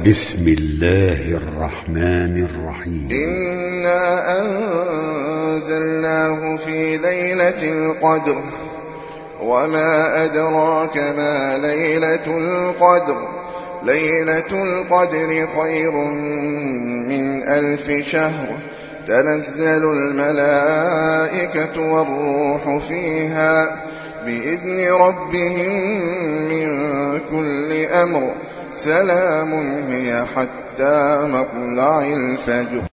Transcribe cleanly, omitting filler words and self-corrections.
بسم الله الرحمن الرحيم. إنا أنزلناه في ليلة القدر وما أدراك ما ليلة القدر ليلة القدر خير من 1000 شهر تنزل الملائكة والروح فيها بإذن ربهم من كل أمر سلام هي حتى مطلع الفجر.